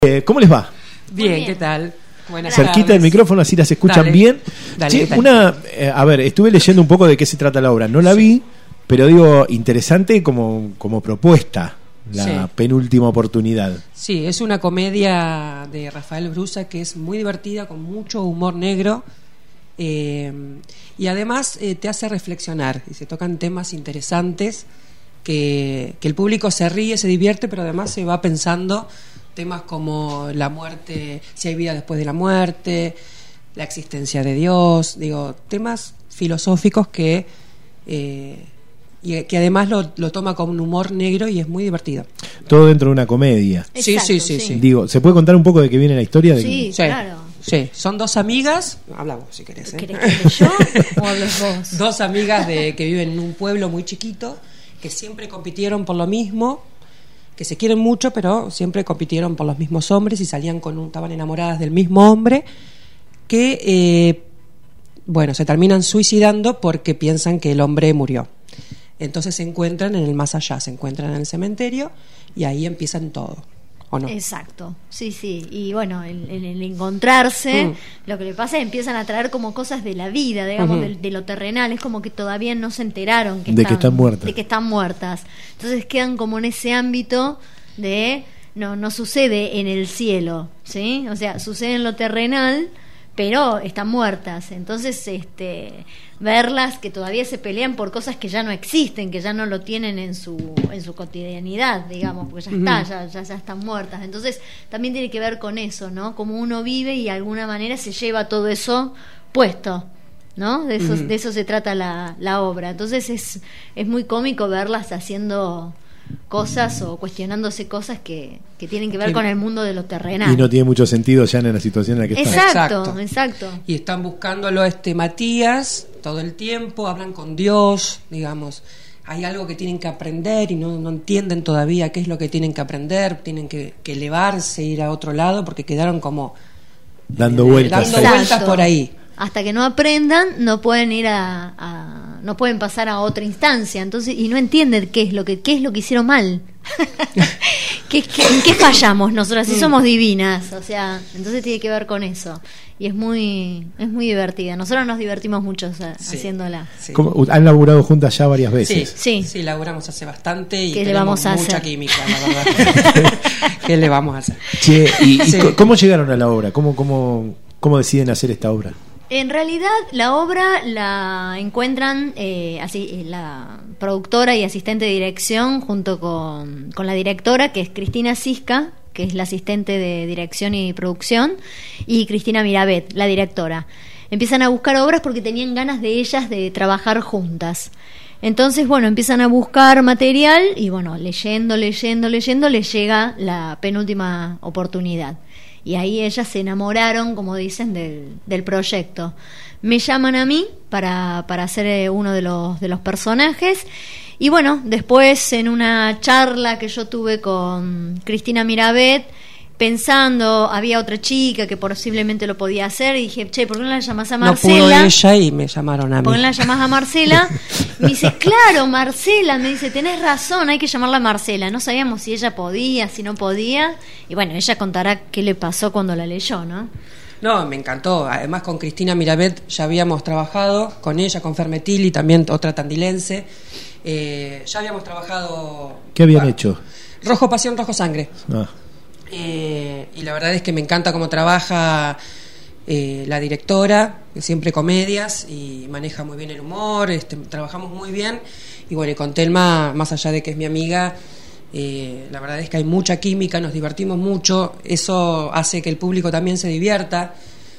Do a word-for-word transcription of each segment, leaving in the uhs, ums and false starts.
Eh, ¿Cómo les va? Bien, bien. ¿Qué tal? Buenas Cerquita tardes. del micrófono, así las escuchan Dale. bien. Dale, Che, dale. una, eh, a ver, estuve leyendo un poco de qué se trata la obra. No la vi, pero digo, interesante como, como propuesta, la Sí. penúltima oportunidad. Sí, es una comedia de Rafael Brusa que es muy divertida, con mucho humor negro, eh, y además eh, te hace reflexionar, y se tocan temas interesantes que, que el público se ríe, se divierte, pero además se va pensando temas como la muerte, si hay vida después de la muerte, la existencia de Dios, digo, temas filosóficos que eh, y que además lo, lo toma con un humor negro y es muy divertido. Todo dentro de una comedia. Sí, Exacto, sí, sí, sí. Digo, ¿se puede contar un poco de qué viene la historia? De Sí, Sí, claro. sí, son dos amigas, hablamos si querés, ¿eh? ¿Querés que hable yo o hablas vos? Dos amigas de, que viven en un pueblo muy chiquito, que siempre compitieron por lo mismo, que se quieren mucho, pero siempre compitieron por los mismos hombres y salían con un, estaban enamoradas del mismo hombre, que eh, bueno, se terminan suicidando porque piensan que el hombre murió. Entonces se encuentran en el más allá, se encuentran en el cementerio y ahí empiezan todo, ¿o no? Exacto, sí, sí. Y bueno, el, el- el encontrarse, Mm. lo que le pasa es que empiezan a traer como cosas de la vida, digamos, Ujú. de, de lo terrenal. Es como que todavía no se enteraron que De que están muertas. de que están muertas. Entonces quedan como en ese ámbito de no no sucede en el cielo, ¿sí? O sea, sucede en lo terrenal, pero están muertas. Entonces, este, verlas que todavía se pelean por cosas que ya no existen, que ya no lo tienen en su en su cotidianidad, digamos, porque ya está, ya, ya, ya están muertas. Entonces, también tiene que ver con eso, ¿no? Como uno vive y de alguna manera se lleva todo eso puesto, ¿no? De eso, Ujú. de eso se trata la, la obra. Entonces, es, es muy cómico verlas haciendo cosas o cuestionándose cosas que, que tienen que ver Sí. con el mundo de lo terrenal. Y no tiene mucho sentido ya en la situación en la que están. Exacto, Exacto. exacto. Y están buscándolo este Matías todo el tiempo, hablan con Dios, digamos. Hay algo que tienen que aprender y no, no entienden todavía qué es lo que tienen que aprender, tienen que, que elevarse, ir a otro lado, porque quedaron como Dando eh, vueltas. dando ahí. Exacto. vueltas por ahí. Hasta que no aprendan, no pueden ir a, a- no pueden pasar a otra instancia. Entonces, y no entienden qué es lo que, qué es lo que hicieron mal. ¿Qué, qué, ¿En qué fallamos nosotras? Si somos divinas, o sea, entonces tiene que ver con eso. Y es muy, es muy divertida. Nosotros nos divertimos mucho o sea, Sí. haciéndola. Sí. ¿Cómo? Han laborado juntas ya varias Sí, veces. sí, Sí. sí, laburamos hace bastante y ¿Qué le tenemos vamos a mucha hacer? química, la verdad. ¿Qué le vamos a hacer? Che, ¿y, y Sí. co- cómo llegaron a la obra? ¿Cómo, cómo, cómo deciden hacer esta obra? En realidad la obra la encuentran eh, así eh, la productora y asistente de dirección junto con, con la directora, que es Cristina Cisca, que es la asistente de dirección y producción, y Cristina Mirabet, la directora. Empiezan a buscar obras porque tenían ganas de ellas de trabajar juntas. Entonces, bueno, empiezan a buscar material y bueno, leyendo, leyendo, leyendo, les llega la penúltima oportunidad. Y ahí ellas se enamoraron, como dicen, del, del proyecto. Me llaman a mí para, para ser eh, uno de los, de los personajes. Y bueno, después en una charla que yo tuve con Cristina Mirabet, pensando, había otra chica que posiblemente lo podía hacer, y dije, che, ¿por qué no la llamás a No Marcela? pudo ella y me llamaron a mí. ¿Por qué no la llamás a Marcela? Me dice, claro, Marcela, me dice, tenés razón, hay que llamarla a Marcela. No sabíamos si ella podía, si no podía. Y bueno, ella contará qué le pasó cuando la leyó, ¿no? No, me encantó. Además, con Cristina Mirabet ya habíamos trabajado, con ella, con Fermetilli, también otra tandilense. Eh, ya habíamos trabajado. ¿Qué habían Ah, hecho? Rojo Pasión, Rojo Sangre. Ah. Eh, y la verdad es que me encanta cómo trabaja eh, la directora, que siempre comedias y maneja muy bien el humor. Este, trabajamos muy bien. Y bueno, y con Telma, más allá de que es mi amiga, eh, la verdad es que hay mucha química, nos divertimos mucho. Eso hace que el público también se divierta,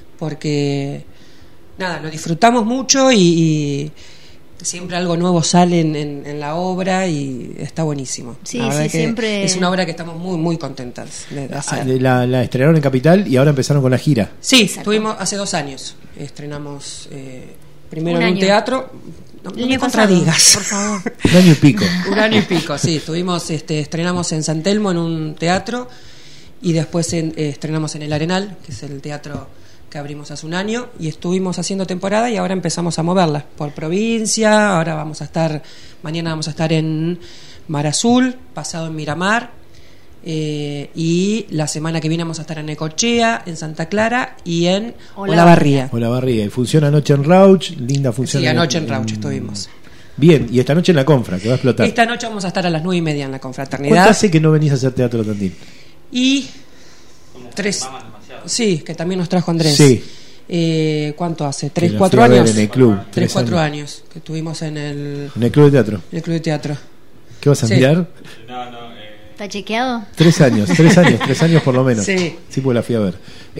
porque nada, lo disfrutamos mucho y, y siempre algo nuevo sale en, en, en la obra y está buenísimo. Sí, La verdad sí, que siempre- es una obra que estamos muy muy contentas de Ah, hacer. La, la estrenaron en Capital y ahora empezaron con la gira. Sí, Exacto. estuvimos hace dos años. Estrenamos eh, primero Un en un año. teatro. No, no El me año pasado, contradigas. por favor. Un año y pico. Un año y pico, sí. Estuvimos, este, estrenamos en San Telmo en un teatro y después en- eh, estrenamos en el Arenal, que es el teatro que abrimos hace un año, y estuvimos haciendo temporada y ahora empezamos a moverla por provincia. Ahora vamos a estar, mañana vamos a estar en Mar Azul, pasado en Miramar, Eh, y la semana que viene vamos a estar en Necochea, en Santa Clara y en Olavarría. Olavarría. Y funciona anoche en Rauch, linda función. Sí, anoche en, en Rauch estuvimos. Bien, y esta noche en la Confra, que va a explotar. Esta noche vamos a estar a las nueve y media en la Confraternidad. ¿Cuánto hace que no venís a hacer teatro, Tandil? Y tres. Sí, que también nos trajo Andrés. Sí. Eh, ¿Cuánto hace? ¿Tres, Que cuatro la fui a años? ver en el club. Tres, Tres cuatro años. años que estuvimos en el, En el club de teatro. en el club de teatro. ¿Qué vas a Sí. mirar? No, no, eh, ¿Está chequeado? Tres años, tres años, tres años por lo menos. Sí. Sí, pues la fui a ver.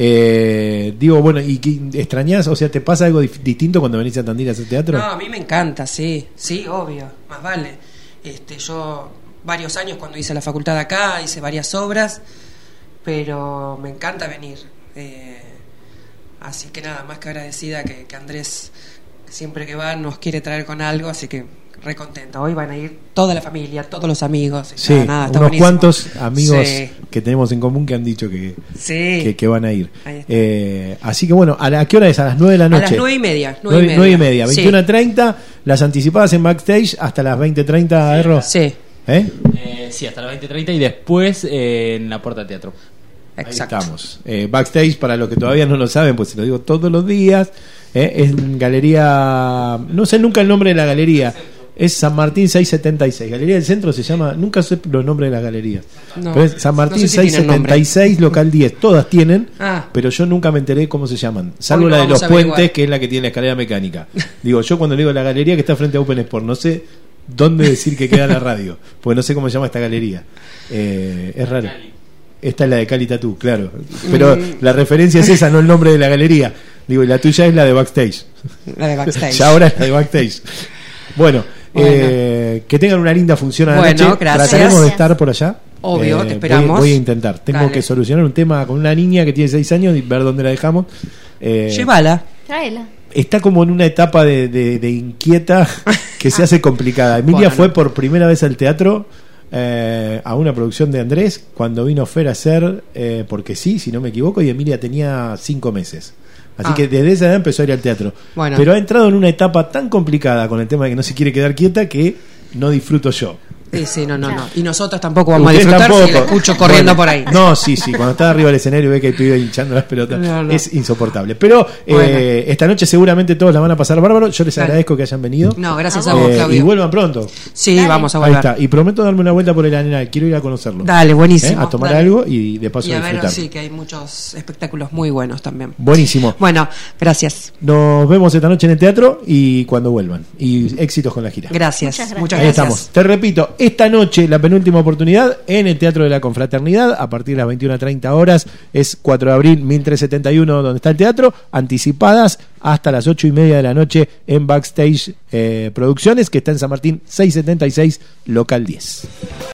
Eh, digo, bueno, ¿y qué, extrañás? O sea, ¿te pasa algo dif- distinto cuando venís a Tandil a hacer teatro? No, a mí me encanta, sí, sí, obvio, más vale. Este, yo varios años cuando hice la facultad acá, hice varias obras, pero me encanta venir. Eh, así que nada, más que agradecida que, que Andrés siempre que va nos quiere traer con algo, así que re contenta. Hoy van a ir toda la familia, todos los amigos. Y Sí, nada, nada, está unos buenísimo. cuantos amigos Sí. que tenemos en común que han dicho que, Sí. que, que van a ir. Ahí está. Eh, así que bueno, ¿a, la, ¿a qué hora es? A las nueve de la A noche. las nueve y media. Nueve y media, nueve y media, Sí. veintiuna treinta, las anticipadas en backstage hasta las veinte treinta, Erro. Sí, ¿Eh? eh, sí, hasta las veinte treinta y después eh, en la puerta de teatro. exacto. Ahí estamos. Eh, backstage, para los que todavía no lo saben, pues se lo digo todos los días. Eh, es en galería. No sé nunca el nombre de la galería. Es San Martín seiscientos setenta y seis. Galería del Centro se llama. Nunca sé los nombres de las galerías. No, Pero es San Martín no sé si tienen seiscientos setenta y seis, local diez. Todas tienen, Ah. pero yo nunca me enteré cómo se llaman. Salvo Hoy lo la de vamos los a puentes, averiguar. que es la que tiene la escalera mecánica. Digo, yo cuando le digo la galería que está frente a Open Sport, no sé dónde decir que queda la radio, porque no sé cómo se llama esta galería. Eh, es raro. Esta es la de Cali Tattoo, claro. Pero Mm. la referencia es esa, no el nombre de la galería. Digo, y la tuya es la de backstage. La de backstage. Ya ahora es la de backstage. Bueno, Bueno. Eh, que tengan una linda función a la Bueno, noche. gracias. Trataremos de estar por allá. Obvio, te voy- esperamos. Voy, a intentar. Tengo Dale. que solucionar un tema con una niña que tiene seis años y ver dónde la dejamos. Eh, Llévala. Tráela. está como en una etapa de, de- de inquieta que se hace complicada. Emilia Bueno, fue no. por primera vez al teatro eh, a una producción de Andrés cuando vino Fer a hacer eh, Porque sí, si no me equivoco, y Emilia tenía cinco meses. Así Ah. que desde esa edad empezó a ir al teatro. Bueno. Pero ha entrado en una etapa tan complicada con el tema de que no se quiere quedar quieta que no disfruto yo. Sí, sí, no, no, Claro. no. Y nosotros tampoco vamos Ustedes a disfrutar tampoco. si la escucho corriendo Bueno, por ahí. No, sí, sí. Cuando está arriba del escenario y ve que hay pibe hinchando las pelotas, No, no. es insoportable. Pero eh, Bueno. esta noche seguramente todos la van a pasar bárbaro. Yo les Dale. agradezco que hayan venido. No, gracias A a vos, Eh, Claudio. y vuelvan pronto. Sí, Dale. vamos a Ahí volver. está. Y prometo darme una vuelta por el Arenal. Quiero ir a conocerlo. Dale, buenísimo. ¿Eh? A tomar Dale. algo y de paso Y a ver, disfrutar. sí, que hay muchos espectáculos muy buenos también. Buenísimo. Bueno, gracias. Nos vemos esta noche en el teatro y cuando vuelvan. Y éxitos con la gira. Gracias. Muchas gracias. Muchas Ahí gracias. estamos. Te repito, esta noche, la penúltima oportunidad en el Teatro de la Confraternidad, a partir de las veintiuna treinta horas, es cuatro de abril mil trescientos setenta y uno, donde está el teatro, anticipadas hasta las ocho y media de la noche en Backstage eh, Producciones, que está en San Martín seiscientos setenta y seis, local diez.